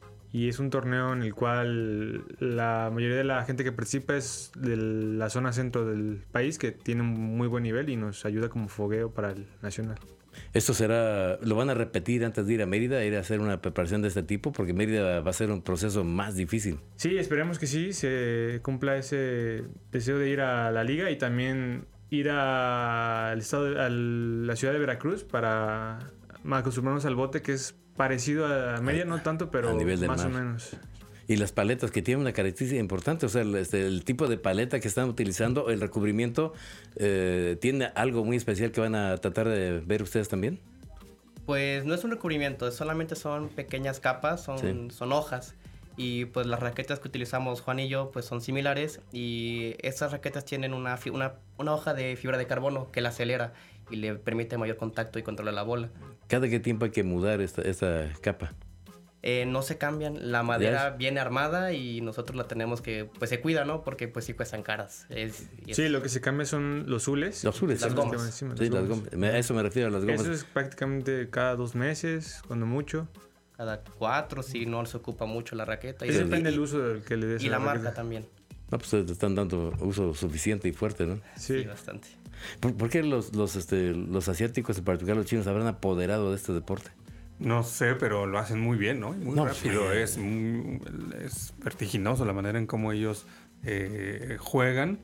y es un torneo en el cual la mayoría de la gente que participa es de la zona centro del país, que tiene un muy buen nivel y nos ayuda como fogueo para el nacional. ¿Esto será, lo van a repetir antes de ir a Mérida, ir a hacer una preparación de este tipo? Porque Mérida va a ser un proceso más difícil. Sí, esperemos que sí, se cumpla ese deseo de ir a la liga y también ir al estado de, a la ciudad de Veracruz para acostumbrarnos al bote, que es parecido a Mérida, no tanto, pero a nivel del más mar. O menos. Y las paletas, que tienen una característica importante, o sea, el, este, el tipo de paleta que están utilizando, el recubrimiento, eh, ¿tiene algo muy especial que van a tratar de ver ustedes también? Pues no es un recubrimiento, solamente son pequeñas capas, son, sí. son hojas. Y pues las raquetas que utilizamos Juan y yo pues son similares y estas raquetas tienen una, una, una hoja de fibra de carbono que la acelera y le permite mayor contacto y controlar la bola. ¿Cada qué tiempo hay que mudar esta, esta capa? Eh, no se cambian, la madera yes. viene armada y nosotros la tenemos que, pues se cuida, ¿no? Porque pues sí cuestan caras. Es, es... Sí, lo que se cambia son los zules. Los zules. Las gomas. Encima, sí, las gomas. A eso me refiero a las gomas. Eso es prácticamente cada dos meses, cuando mucho. Cada cuatro, si no se ocupa mucho la raqueta. Y sí, depende del uso del que le des. Y la, la marca también. No, pues te están dando uso suficiente y fuerte, ¿no? Sí, sí bastante. ¿Por, ¿Por qué los, los, este, los asiáticos, en particular los chinos, habrán apoderado de este deporte? No sé, pero lo hacen muy bien, ¿no? Muy no, rápido. Sí. Es, muy, es vertiginoso la manera en cómo ellos eh, juegan.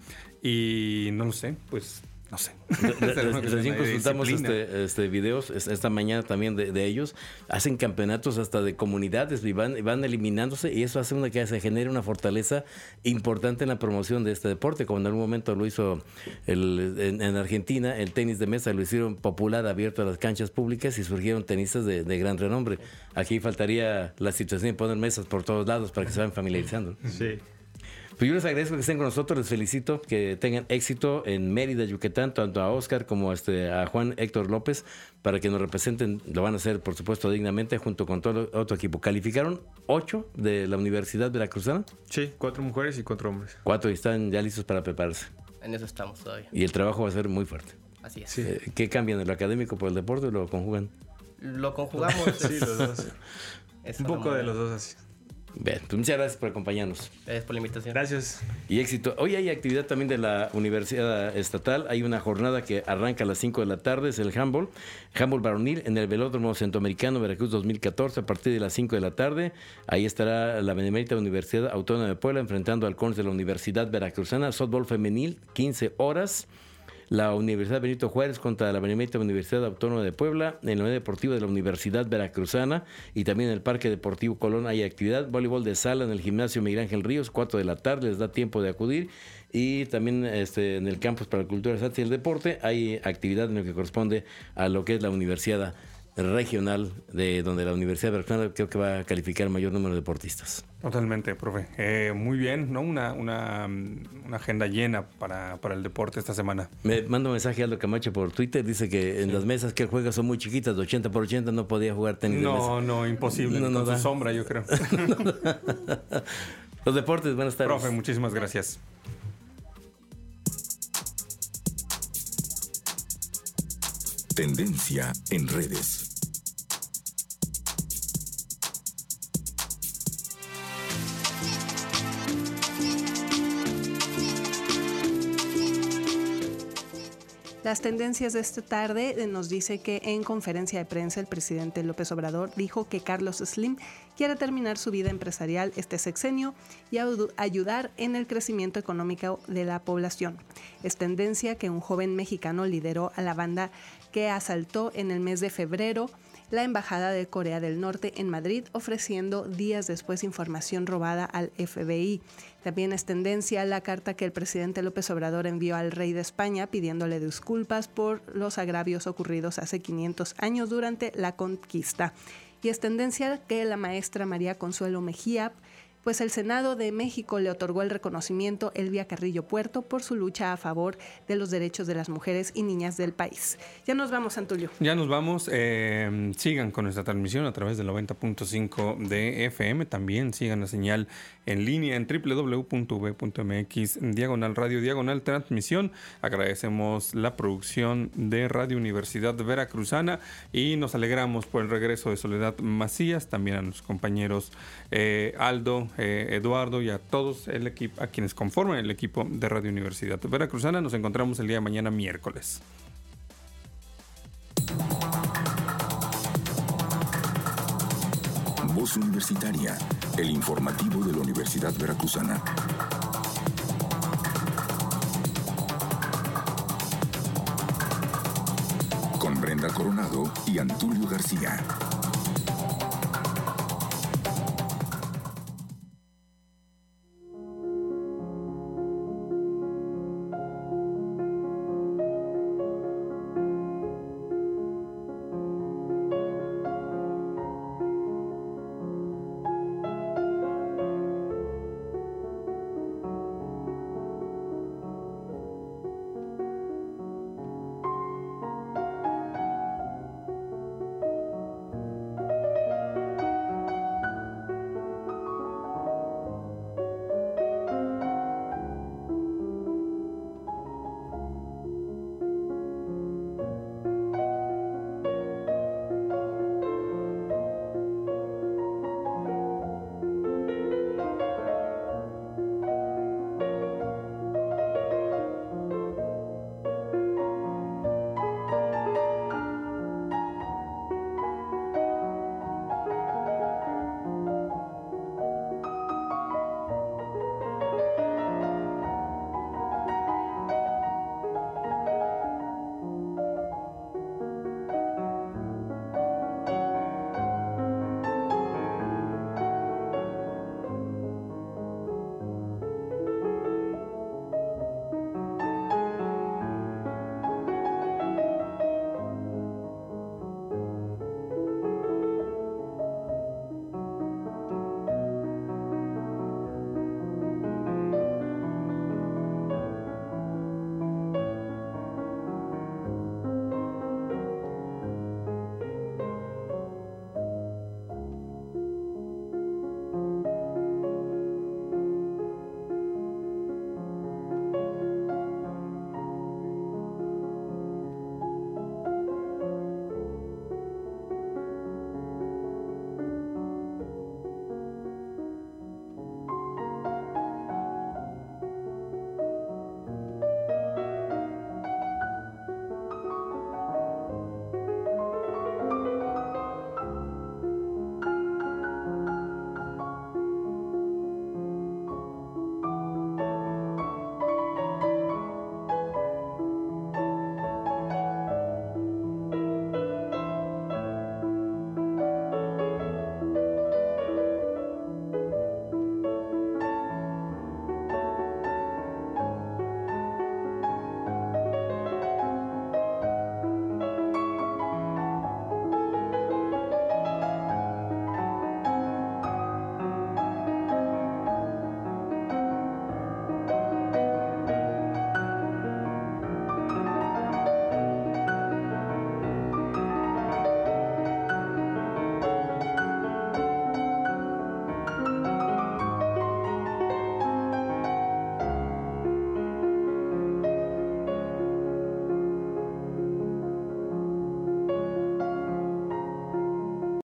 Y no lo sé, pues no sé. Recién consultamos este, este videos esta mañana también de, de ellos. Hacen campeonatos hasta de comunidades y van, van eliminándose y eso hace una que se genere una fortaleza importante en la promoción de este deporte, como en algún momento lo hizo el, en, en Argentina, el tenis de mesa lo hicieron popular, abierto a las canchas públicas y surgieron tenistas de, de gran renombre. Aquí faltaría la situación de poner mesas por todos lados para que se vayan familiarizando. Sí. Pues yo les agradezco que estén con nosotros, les felicito, que tengan éxito en Mérida, Yucatán, tanto a Oscar como a, este, a Juan Héctor López, para que nos representen, lo van a hacer por supuesto dignamente, junto con todo otro equipo. ¿Calificaron ocho de la Universidad Veracruzana? Sí, cuatro mujeres y cuatro hombres. Cuatro y están ya listos para prepararse. En eso estamos todavía. Y el trabajo va a ser muy fuerte. Así es. Sí. Eh, ¿Qué cambian, el académico por el deporte o lo conjugan? Lo conjugamos. Sí, los dos. Un poco de los dos así. Bien, pues muchas gracias por acompañarnos. Gracias por la invitación. Gracias. Y éxito. Hoy hay actividad también de la Universidad Estatal. Hay una jornada que arranca a las cinco de la tarde, es el handball. Handball varonil en el Velódromo Centroamericano Veracruz dos mil catorce a partir de las cinco de la tarde. Ahí estará la Benemérita Universidad Autónoma de Puebla enfrentando a halcones de la Universidad Veracruzana. Softball femenil, quince horas. La Universidad Benito Juárez contra la Benemérita Universidad Autónoma de Puebla, en la unidad deportiva de la Universidad Veracruzana y también en el Parque Deportivo Colón hay actividad. Voleibol de sala en el gimnasio Miguel Ángel Ríos, cuatro de la tarde, les da tiempo de acudir. Y también este, en el campus para la cultura, las artes y el deporte hay actividad en lo que corresponde a lo que es la Universidad Regional, de donde la Universidad Veracruzana creo que va a calificar el mayor número de deportistas. Totalmente, profe. Eh, muy bien, ¿no? Una, una, una agenda llena para, para el deporte esta semana. Me manda un mensaje a Aldo Camacho por Twitter, dice que en sí. las mesas que él juega son muy chiquitas, de ochenta por ochenta, no podía jugar tenis no, de mesa. No, no, imposible, no, no con su sombra, yo creo. Los deportes, buenas tardes. Profe, muchísimas gracias. Tendencia en redes. Las tendencias de esta tarde nos dice que en conferencia de prensa el presidente López Obrador dijo que Carlos Slim quiere terminar su vida empresarial este sexenio y ayudar en el crecimiento económico de la población. Es tendencia que un joven mexicano lideró a la banda que asaltó en el mes de febrero la Embajada de Corea del Norte en Madrid, ofreciendo días después información robada al F B I. También es tendencia la carta que el presidente López Obrador envió al rey de España pidiéndole disculpas por los agravios ocurridos hace quinientos años durante la conquista. Y es tendencia que la maestra María Consuelo Mejía, pues el Senado de México le otorgó el reconocimiento Elvia Carrillo Puerto por su lucha a favor de los derechos de las mujeres y niñas del país. Ya nos vamos, Antulio. Ya nos vamos. Eh, sigan con nuestra transmisión a través del noventa punto cinco de F M. También sigan la señal en línea en doble u doble u doble u punto u b punto m x diagonal radio diagonal transmisión. Agradecemos la producción de Radio Universidad Veracruzana y nos alegramos por el regreso de Soledad Macías, también a los compañeros eh, Aldo, Eh, Eduardo y a todos el equipo, a quienes conforman el equipo de Radio Universidad Veracruzana. Nos encontramos el día de mañana miércoles. Voz Universitaria, el informativo de la Universidad Veracruzana. Con Brenda Coronado y Antulio García.